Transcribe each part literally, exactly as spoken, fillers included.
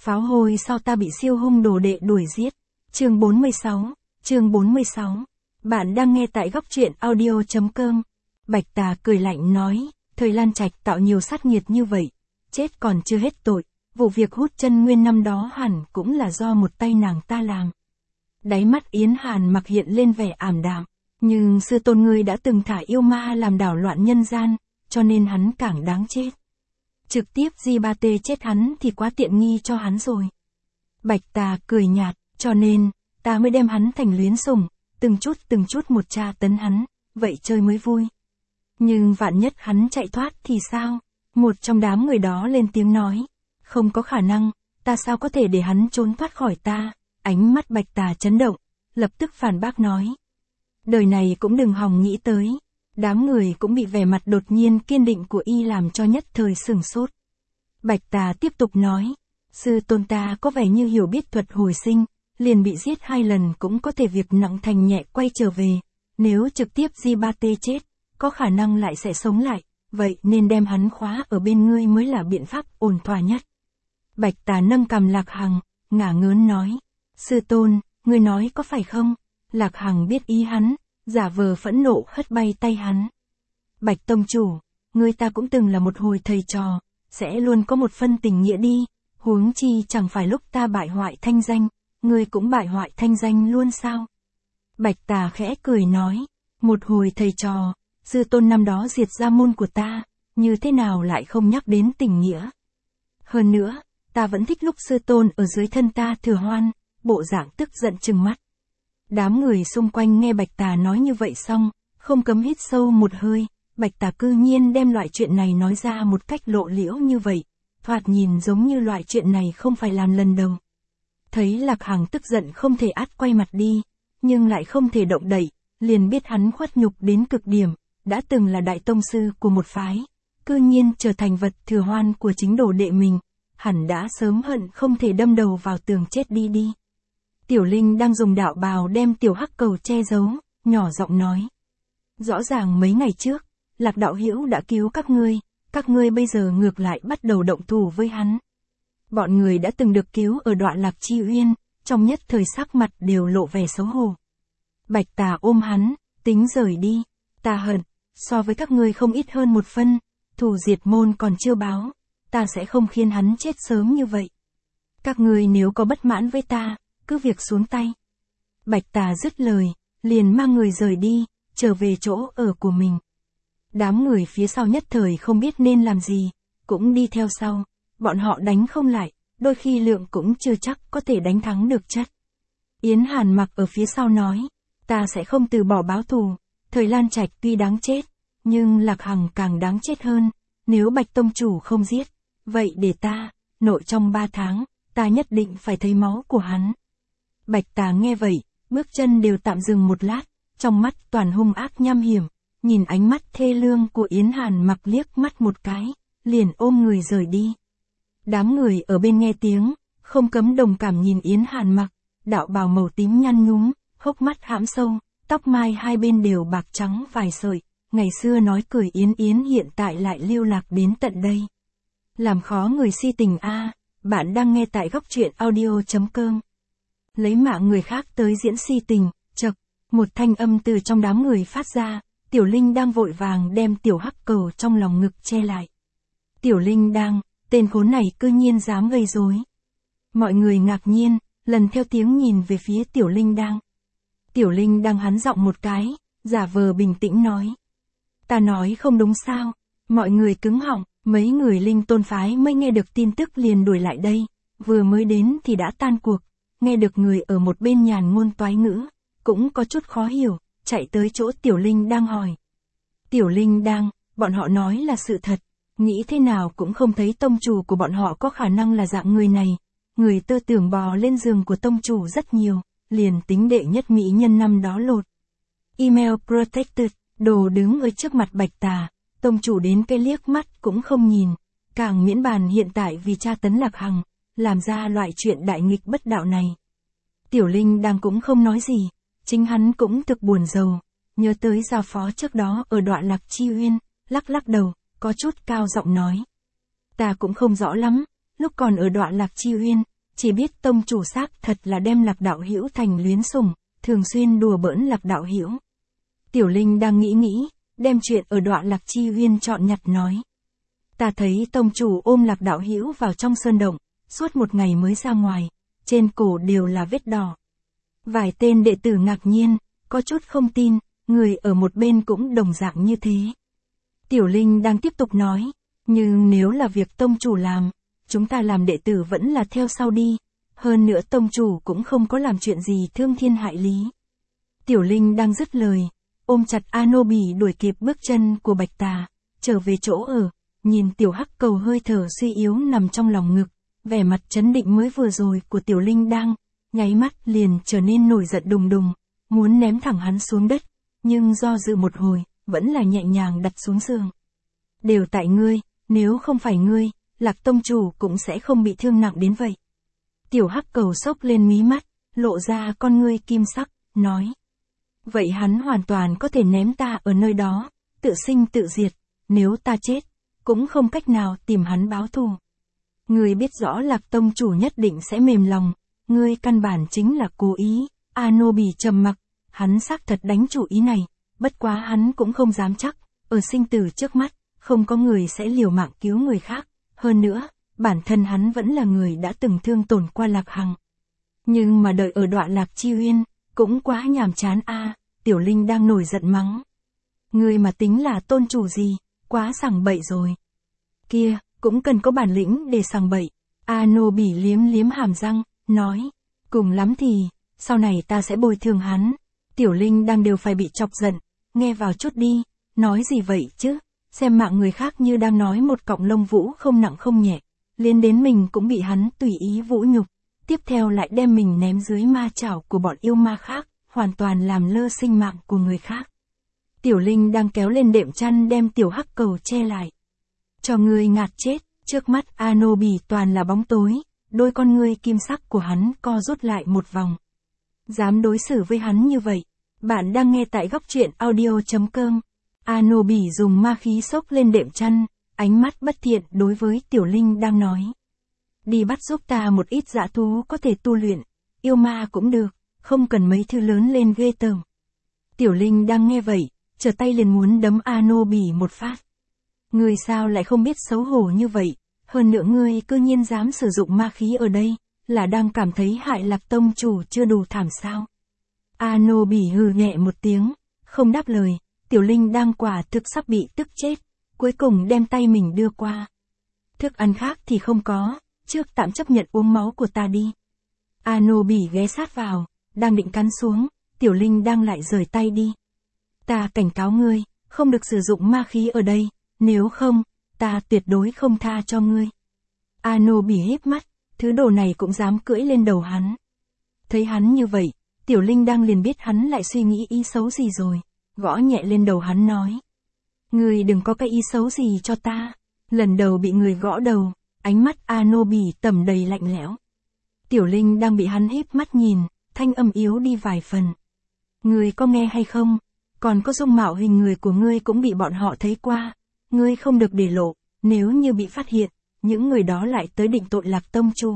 Pháo hôi sao ta bị siêu hung đồ đệ đuổi giết. Chương bốn mươi sáu, chương bốn mươi sáu. Bạn đang nghe tại góc truyện audio chấm com. Bạch Tà cười lạnh nói, thời Lan Trạch tạo nhiều sát nghiệt như vậy, chết còn chưa hết tội, vụ việc hút chân nguyên năm đó hẳn cũng là do một tay nàng ta làm. Đáy mắt Yến Hàn Mặc hiện lên vẻ ảm đạm, nhưng sư tôn ngươi đã từng thả yêu ma làm đảo loạn nhân gian, cho nên hắn càng đáng chết. Trực tiếp Di Ba Tê chết hắn thì quá tiện nghi cho hắn rồi. Bạch Tà cười nhạt, cho nên, ta mới đem hắn thành luyến sủng, từng chút từng chút một tra tấn hắn, vậy chơi mới vui. Nhưng vạn nhất hắn chạy thoát thì sao? Một trong đám người đó lên tiếng nói, không có khả năng, ta sao có thể để hắn trốn thoát khỏi ta? Ánh mắt Bạch Tà chấn động, lập tức phản bác nói. Đời này cũng đừng hòng nghĩ tới. Đám người cũng bị vẻ mặt đột nhiên kiên định của y làm cho nhất thời sửng sốt. Bạch Tà tiếp tục nói, sư tôn ta có vẻ như hiểu biết thuật hồi sinh, liền bị giết hai lần cũng có thể việc nặng thành nhẹ quay trở về. Nếu trực tiếp Di Ba Tê chết, có khả năng lại sẽ sống lại, vậy nên đem hắn khóa ở bên ngươi mới là biện pháp ổn thỏa nhất. Bạch Tà nâng cằm Lạc Hằng, ngả ngớn nói, sư tôn, ngươi nói có phải không? Lạc Hằng biết ý hắn, giả vờ phẫn nộ hất bay tay hắn. Bạch tông chủ, ngươi ta cũng từng là một hồi thầy trò, sẽ luôn có một phân tình nghĩa đi, huống chi chẳng phải lúc ta bại hoại thanh danh, ngươi cũng bại hoại thanh danh luôn sao? Bạch Tà khẽ cười nói, một hồi thầy trò, sư tôn năm đó diệt gia môn của ta, như thế nào lại không nhắc đến tình nghĩa? Hơn nữa, ta vẫn thích lúc sư tôn ở dưới thân ta thừa hoan, bộ dạng tức giận trừng mắt. Đám người xung quanh nghe Bạch Tà nói như vậy xong, không cấm hít sâu một hơi, Bạch Tà cư nhiên đem loại chuyện này nói ra một cách lộ liễu như vậy, thoạt nhìn giống như loại chuyện này không phải làm lần đầu. Thấy Lạc Hằng tức giận không thể át quay mặt đi, nhưng lại không thể động đậy, liền biết hắn khuất nhục đến cực điểm, đã từng là đại tông sư của một phái, cư nhiên trở thành vật thừa hoan của chính đồ đệ mình, hẳn đã sớm hận không thể đâm đầu vào tường chết đi đi. Tiểu Linh đang dùng đạo bào đem tiểu hắc cầu che giấu, nhỏ giọng nói. Rõ ràng mấy ngày trước, Lạc đạo hữu đã cứu các ngươi, các ngươi bây giờ ngược lại bắt đầu động thủ với hắn. Bọn người đã từng được cứu ở đoạn Lạc Chi Uyên, trong nhất thời sắc mặt đều lộ vẻ xấu hổ. Bạch Tà ôm hắn, tính rời đi, ta hận, so với các ngươi không ít hơn một phân, thù diệt môn còn chưa báo, ta sẽ không khiến hắn chết sớm như vậy. Các ngươi nếu có bất mãn với ta, cứ việc xuống tay. Bạch Tà dứt lời, liền mang người rời đi, trở về chỗ ở của mình. Đám người phía sau nhất thời không biết nên làm gì, cũng đi theo sau, bọn họ đánh không lại, đôi khi lượng cũng chưa chắc có thể đánh thắng được chất. Yến Hàn Mặc ở phía sau nói, ta sẽ không từ bỏ báo thù, thời Lan Trạch tuy đáng chết, nhưng Lạc Hằng càng đáng chết hơn, nếu Bạch tông chủ không giết, vậy để ta, nội trong ba tháng, ta nhất định phải thấy máu của hắn. Bạch Tà nghe vậy, bước chân đều tạm dừng một lát, trong mắt toàn hung ác nham hiểm, nhìn ánh mắt thê lương của Yến Hàn Mặc liếc mắt một cái, liền ôm người rời đi. Đám người ở bên nghe tiếng, không cấm đồng cảm nhìn Yến Hàn Mặc, đạo bào màu tím nhăn nhúm, hốc mắt hãm sâu, tóc mai hai bên đều bạc trắng vài sợi, ngày xưa nói cười yến yến hiện tại lại lưu lạc đến tận đây. Làm khó người si tình a, bạn đang nghe tại góc truyện audio chấm com. Lấy mạng người khác tới diễn si tình, chậc, một thanh âm từ trong đám người phát ra, Tiểu Linh đang vội vàng đem tiểu hắc cầu trong lòng ngực che lại. Tiểu Linh đang, tên khốn này cư nhiên dám gây rối. Mọi người ngạc nhiên, lần theo tiếng nhìn về phía Tiểu Linh đang. Tiểu Linh đang hắn giọng một cái, giả vờ bình tĩnh nói. Ta nói không đúng sao, mọi người cứng họng, mấy người Linh tôn phái mới nghe được tin tức liền đuổi lại đây, vừa mới đến thì đã tan cuộc, nghe được người ở một bên nhàn ngôn toái ngữ, cũng có chút khó hiểu, chạy tới chỗ Tiểu Linh đang hỏi. Tiểu Linh đang, bọn họ nói là sự thật, nghĩ thế nào cũng không thấy tông chủ của bọn họ có khả năng là dạng người này, người tơ tưởng bò lên giường của tông chủ rất nhiều, liền tính đệ nhất mỹ nhân năm đó lột. Email protected, đồ đứng ở trước mặt Bạch Tà, tông chủ đến cái liếc mắt cũng không nhìn, càng miễn bàn hiện tại vì tra tấn Lạc Hằng, làm ra loại chuyện đại nghịch bất đạo này. Tiểu Linh đang cũng không nói gì, chính hắn cũng thực buồn rầu, nhớ tới giao phó trước đó ở đoạn Lạc Chi Uyên, lắc lắc đầu, có chút cao giọng nói. Ta cũng không rõ lắm, lúc còn ở đoạn Lạc Chi Uyên, chỉ biết tông chủ xác thật là đem Lạc đạo hữu thành luyến sủng, thường xuyên đùa bỡn Lạc đạo hữu. Tiểu Linh đang nghĩ nghĩ, đem chuyện ở Đọa Lạc Chi Uyên chọn nhặt nói. Ta thấy tông chủ ôm Lạc đạo hữu vào trong sơn động, suốt một ngày mới ra ngoài, trên cổ đều là vết đỏ. Vài tên đệ tử ngạc nhiên, có chút không tin, người ở một bên cũng đồng dạng như thế. Tiểu Linh đang tiếp tục nói, nhưng nếu là việc tông chủ làm, chúng ta làm đệ tử vẫn là theo sau đi, hơn nữa tông chủ cũng không có làm chuyện gì thương thiên hại lý. Tiểu Linh đang dứt lời, ôm chặt Anobi đuổi kịp bước chân của Bạch Tà, trở về chỗ ở, nhìn tiểu hắc cầu hơi thở suy yếu nằm trong lòng ngực, vẻ mặt chấn định mới vừa rồi của Tiểu Linh đang, nháy mắt liền trở nên nổi giận đùng đùng, muốn ném thẳng hắn xuống đất, nhưng do dự một hồi, vẫn là nhẹ nhàng đặt xuống giường. Đều tại ngươi, nếu không phải ngươi, Lạc tông chủ cũng sẽ không bị thương nặng đến vậy. Tiểu hắc cầu sốc lên mí mắt, lộ ra con ngươi kim sắc, nói. Vậy hắn hoàn toàn có thể ném ta ở nơi đó, tự sinh tự diệt, nếu ta chết, cũng không cách nào tìm hắn báo thù. Ngươi biết rõ Lạc tông chủ nhất định sẽ mềm lòng, ngươi căn bản chính là cố ý. Anobi trầm mặc, hắn xác thật đánh chủ ý này, bất quá hắn cũng không dám chắc, ở sinh tử trước mắt, không có người sẽ liều mạng cứu người khác, hơn nữa, bản thân hắn vẫn là người đã từng thương tổn qua Lạc Hằng. Nhưng mà đợi ở Đọa Lạc Chi Uyên, cũng quá nhàm chán a. Tiểu Linh đang nổi giận mắng. Ngươi mà tính là tôn chủ gì, quá sằng bậy rồi. Kia, cũng cần có bản lĩnh để sằng bậy. Anobi liếm liếm hàm răng, nói, cùng lắm thì, sau này ta sẽ bồi thường hắn. Tiểu Linh đang đều phải bị chọc giận, nghe vào chút đi, nói gì vậy chứ, xem mạng người khác như đang nói một cọng lông vũ không nặng không nhẹ, liên đến mình cũng bị hắn tùy ý vũ nhục, tiếp theo lại đem mình ném dưới ma chảo của bọn yêu ma khác, hoàn toàn làm lơ sinh mạng của người khác. Tiểu Linh đang kéo lên đệm chăn đem tiểu hắc cầu che lại. Cho ngươi ngạt chết, trước mắt Anobi toàn là bóng tối, đôi con ngươi kim sắc của hắn co rút lại một vòng. Dám đối xử với hắn như vậy. Bạn đang nghe tại góc truyện audio chấm com. Anobi dùng ma khí xốc lên đệm chăn, ánh mắt bất thiện đối với Tiểu Linh đang nói. Đi bắt giúp ta một ít dã thú có thể tu luyện, yêu ma cũng được, không cần mấy thứ lớn lên ghê tởm. Tiểu Linh đang nghe vậy, trở tay liền muốn đấm Anobi một phát. Ngươi sao lại không biết xấu hổ như vậy, hơn nữa ngươi cư nhiên dám sử dụng ma khí ở đây, là đang cảm thấy hại Lạc tông chủ chưa đủ thảm sao? Anobi hừ nhẹ một tiếng, không đáp lời, Tiểu Linh đang quả thực sắp bị tức chết, cuối cùng đem tay mình đưa qua. Thức ăn khác thì không có, trước tạm chấp nhận uống máu của ta đi. Anobi ghé sát vào, đang định cắn xuống, Tiểu Linh đang lại rời tay đi. Ta cảnh cáo ngươi, không được sử dụng ma khí ở đây, nếu không, ta tuyệt đối không tha cho ngươi. Anobi híp mắt, thứ đồ này cũng dám cưỡi lên đầu hắn. Thấy hắn như vậy, Tiểu Linh đang liền biết hắn lại suy nghĩ ý xấu gì rồi, gõ nhẹ lên đầu hắn nói. Ngươi đừng có cái ý xấu gì cho ta. Lần đầu bị người gõ đầu, ánh mắt Anobi tầm đầy lạnh lẽo. Tiểu Linh đang bị hắn híp mắt nhìn, thanh âm yếu đi vài phần. Ngươi có nghe hay không? Còn có dung mạo hình người của ngươi cũng bị bọn họ thấy qua. Ngươi không được để lộ, nếu như bị phát hiện, những người đó lại tới định tội Lạc tông chủ.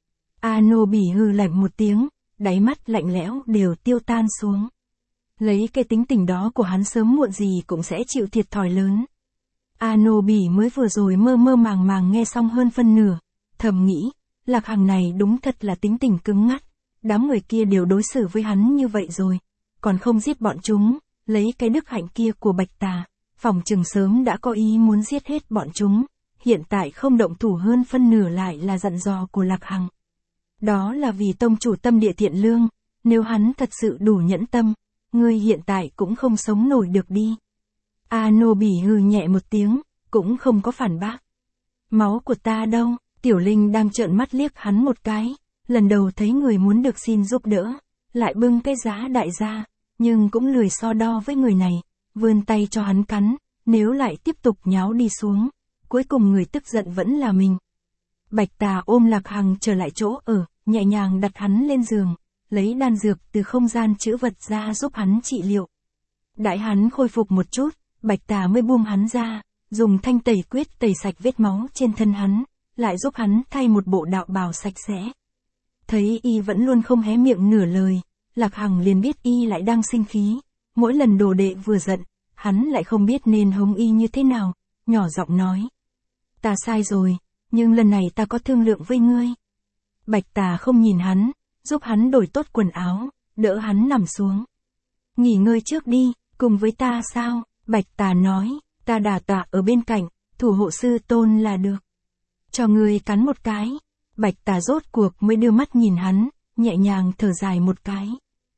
Anobi hừ lạnh một tiếng, đáy mắt lạnh lẽo đều tiêu tan xuống. Lấy cái tính tình đó của hắn sớm muộn gì cũng sẽ chịu thiệt thòi lớn. Anobi mới vừa rồi mơ mơ màng màng nghe xong hơn phân nửa, thầm nghĩ, Lạc Hằng này đúng thật là tính tình cứng ngắt, đám người kia đều đối xử với hắn như vậy rồi, còn không giết bọn chúng, lấy cái đức hạnh kia của Bạch Tà, phòng chừng sớm đã có ý muốn giết hết bọn chúng, hiện tại không động thủ hơn phân nửa lại là dặn dò của Lạc Hằng. Đó là vì tông chủ tâm địa thiện lương, nếu hắn thật sự đủ nhẫn tâm, ngươi hiện tại cũng không sống nổi được đi. Anobi hừ nhẹ một tiếng, cũng không có phản bác. Máu của ta đâu? Tiểu Linh đang trợn mắt liếc hắn một cái, lần đầu thấy người muốn được xin giúp đỡ, lại bưng cái giá đại ra, nhưng cũng lười so đo với người này, vươn tay cho hắn cắn, nếu lại tiếp tục nháo đi xuống, cuối cùng người tức giận vẫn là mình. Bạch Tà ôm Lạc Hằng trở lại chỗ ở, nhẹ nhàng đặt hắn lên giường, lấy đan dược từ không gian trữ vật ra giúp hắn trị liệu. Đãi hắn khôi phục một chút, Bạch Tà mới buông hắn ra, dùng thanh tẩy quyết tẩy sạch vết máu trên thân hắn, lại giúp hắn thay một bộ đạo bào sạch sẽ. Thấy y vẫn luôn không hé miệng nửa lời, Lạc Hằng liền biết y lại đang sinh khí. Mỗi lần đồ đệ vừa giận, hắn lại không biết nên hống y như thế nào, nhỏ giọng nói. Ta sai rồi, nhưng lần này ta có thương lượng với ngươi. Bạch Tà không nhìn hắn, giúp hắn đổi tốt quần áo, đỡ hắn nằm xuống. Nghỉ ngơi trước đi, cùng với ta sao? Bạch Tà nói, ta đả tọa ở bên cạnh, thủ hộ sư tôn là được. Cho ngươi cắn một cái. Bạch Tà rốt cuộc mới đưa mắt nhìn hắn, nhẹ nhàng thở dài một cái.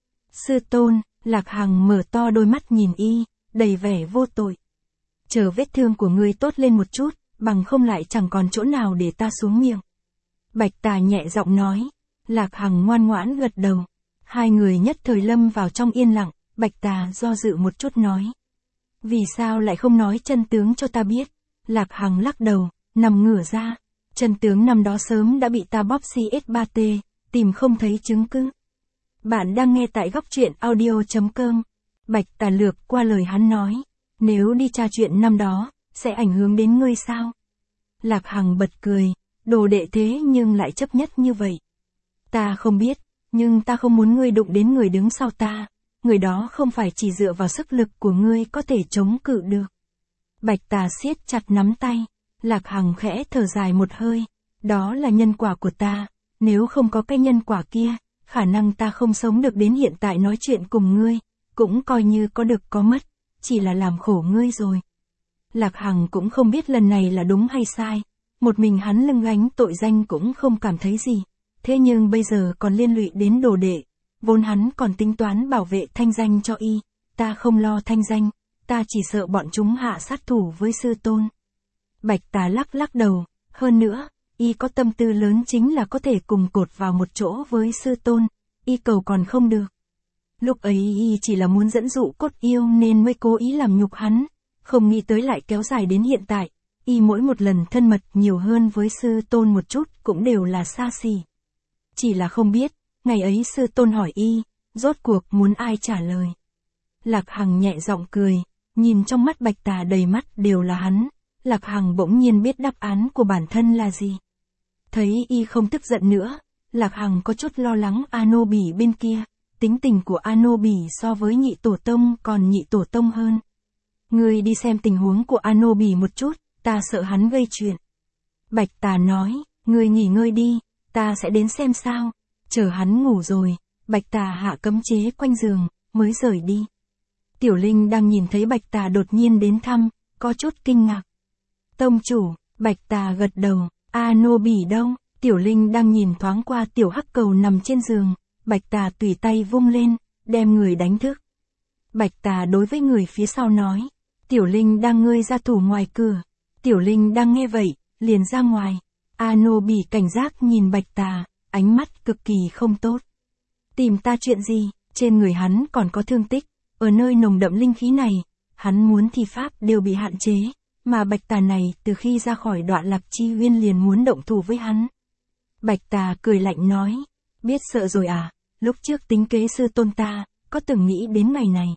Sư tôn, Lạc Hằng mở to đôi mắt nhìn y, đầy vẻ vô tội. Chờ vết thương của ngươi tốt lên một chút, bằng không lại chẳng còn chỗ nào để ta xuống miệng. Bạch Tà nhẹ giọng nói. Lạc Hằng ngoan ngoãn gật đầu. Hai người nhất thời lâm vào trong yên lặng. Bạch Tà do dự một chút nói. Vì sao lại không nói chân tướng cho ta biết? Lạc Hằng lắc đầu, nằm ngửa ra. Chân tướng năm đó sớm đã bị ta bóp xê ét ba T, tìm không thấy chứng cứ. Bạn đang nghe tại góc truyện audio chấm com. Bạch Tà lược qua lời hắn nói. Nếu đi tra chuyện năm đó, sẽ ảnh hưởng đến ngươi sao? Lạc Hằng bật cười. Đồ đệ thế nhưng lại chấp nhất như vậy. Ta không biết, nhưng ta không muốn ngươi đụng đến người đứng sau ta. Người đó không phải chỉ dựa vào sức lực của ngươi có thể chống cự được. Bạch Tà siết chặt nắm tay. Lạc Hằng khẽ thở dài một hơi. Đó là nhân quả của ta. Nếu không có cái nhân quả kia, khả năng ta không sống được đến hiện tại nói chuyện cùng ngươi. Cũng coi như có được có mất. Chỉ là làm khổ ngươi rồi. Lạc Hằng cũng không biết lần này là đúng hay sai. Một mình hắn lưng gánh tội danh cũng không cảm thấy gì. Thế nhưng bây giờ còn liên lụy đến đồ đệ. Vốn hắn còn tính toán bảo vệ thanh danh cho y. Ta không lo thanh danh. Ta chỉ sợ bọn chúng hạ sát thủ với sư tôn. Bạch Tà lắc lắc đầu. Hơn nữa, y có tâm tư lớn chính là có thể cùng cột vào một chỗ với sư tôn. Y cầu còn không được. Lúc ấy y chỉ là muốn dẫn dụ Cốt Yêu nên mới cố ý làm nhục hắn. Không nghĩ tới lại kéo dài đến hiện tại. Y mỗi một lần thân mật nhiều hơn với sư tôn một chút cũng đều là xa xỉ. Chỉ là không biết, ngày ấy sư tôn hỏi y, rốt cuộc muốn ai trả lời. Lạc Hằng nhẹ giọng cười, nhìn trong mắt Bạch Tà đầy mắt đều là hắn. Lạc Hằng bỗng nhiên biết đáp án của bản thân là gì. Thấy y không tức giận nữa, Lạc Hằng có chút lo lắng Ano Bỉ bên kia. Tính tình của Ano Bỉ so với nhị tổ tông còn nhị tổ tông hơn. Ngươi đi xem tình huống của Ano Bỉ một chút. Ta sợ hắn gây chuyện. Bạch Tà nói, ngươi nghỉ ngơi đi, ta sẽ đến xem sao. Chờ hắn ngủ rồi, Bạch Tà hạ cấm chế quanh giường, mới rời đi. Tiểu Linh đang nhìn thấy Bạch Tà đột nhiên đến thăm, có chút kinh ngạc. Tông chủ, Bạch Tà gật đầu, Ano Bỉ đâu? Tiểu Linh đang nhìn thoáng qua tiểu hắc cầu nằm trên giường, Bạch Tà tùy tay vung lên, đem người đánh thức. Bạch Tà đối với người phía sau nói, Tiểu Linh đang ngơi ra thủ ngoài cửa. Tiểu Linh đang nghe vậy, liền ra ngoài. Ano Bỉ cảnh giác nhìn Bạch Tà, ánh mắt cực kỳ không tốt. Tìm ta chuyện gì? Trên người hắn còn có thương tích. Ở nơi nồng đậm linh khí này, hắn muốn thi pháp đều bị hạn chế. Mà Bạch Tà này từ khi ra khỏi Đoạn Lạc Chi Uyên liền muốn động thủ với hắn. Bạch Tà cười lạnh nói. Biết sợ rồi à? Lúc trước tính kế sư tôn ta, có từng nghĩ đến ngày này.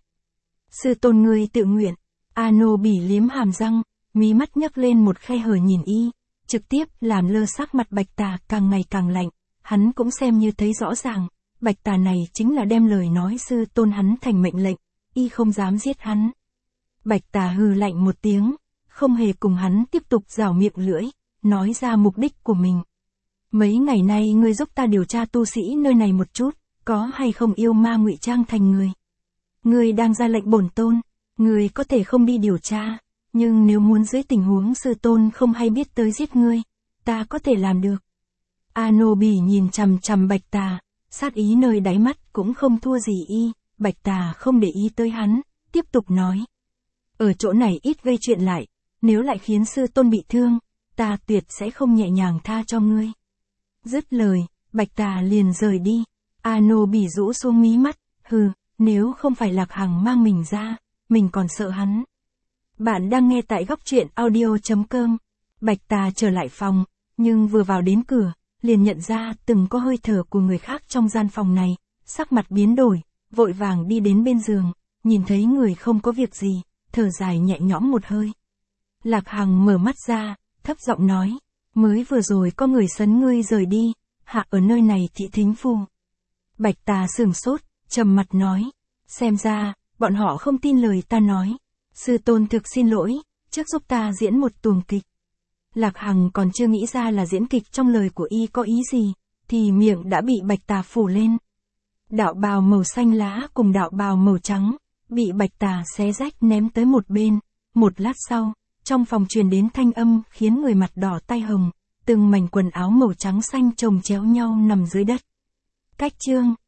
Sư tôn ngươi tự nguyện. Ano Bỉ liếm hàm răng. Mí mắt nhấc lên một khe hở nhìn y, trực tiếp làm lơ sắc mặt Bạch Tà càng ngày càng lạnh. Hắn cũng xem như thấy rõ ràng, Bạch Tà này chính là đem lời nói sư tôn hắn thành mệnh lệnh, y không dám giết hắn. Bạch Tà hừ lạnh một tiếng, không hề cùng hắn tiếp tục rảo miệng lưỡi, nói ra mục đích của mình. Mấy ngày nay ngươi giúp ta điều tra tu sĩ nơi này một chút, có hay không yêu ma ngụy trang thành người. Ngươi đang ra lệnh bổn tôn, ngươi có thể không đi điều tra. Nhưng nếu muốn dưới tình huống sư tôn không hay biết tới giết ngươi, ta có thể làm được. Ano Bỉ nhìn chằm chằm Bạch Tà, sát ý nơi đáy mắt cũng không thua gì y. Bạch Tà không để ý tới hắn, tiếp tục nói. Ở chỗ này ít gây chuyện lại, nếu lại khiến sư tôn bị thương, ta tuyệt sẽ không nhẹ nhàng tha cho ngươi. Dứt lời, Bạch Tà liền rời đi. Ano Bỉ rũ xuống mí mắt, hừ, nếu không phải Lạc Hằng mang mình ra, mình còn sợ hắn. Bạn đang nghe tại góc truyện audio chấm com. Bạch Tà trở lại phòng, nhưng vừa vào đến cửa, liền nhận ra từng có hơi thở của người khác trong gian phòng này, sắc mặt biến đổi, vội vàng đi đến bên giường, nhìn thấy người không có việc gì, thở dài nhẹ nhõm một hơi. Lạc Hằng mở mắt ra, thấp giọng nói, mới vừa rồi có người sấn ngươi rời đi, hạ ở nơi này thị thính phu. Bạch Tà sửng sốt, trầm mặt nói. Xem ra, bọn họ không tin lời ta nói. Sư tôn thực xin lỗi, trước giúp ta diễn một tuồng kịch. Lạc Hằng còn chưa nghĩ ra là diễn kịch trong lời của y có ý gì, thì miệng đã bị Bạch Tà phủ lên. Đạo bào màu xanh lá cùng đạo bào màu trắng, bị Bạch Tà xé rách ném tới một bên. Một lát sau, trong phòng truyền đến thanh âm khiến người mặt đỏ tai hồng, từng mảnh quần áo màu trắng xanh chồng chéo nhau nằm dưới đất. Cách chương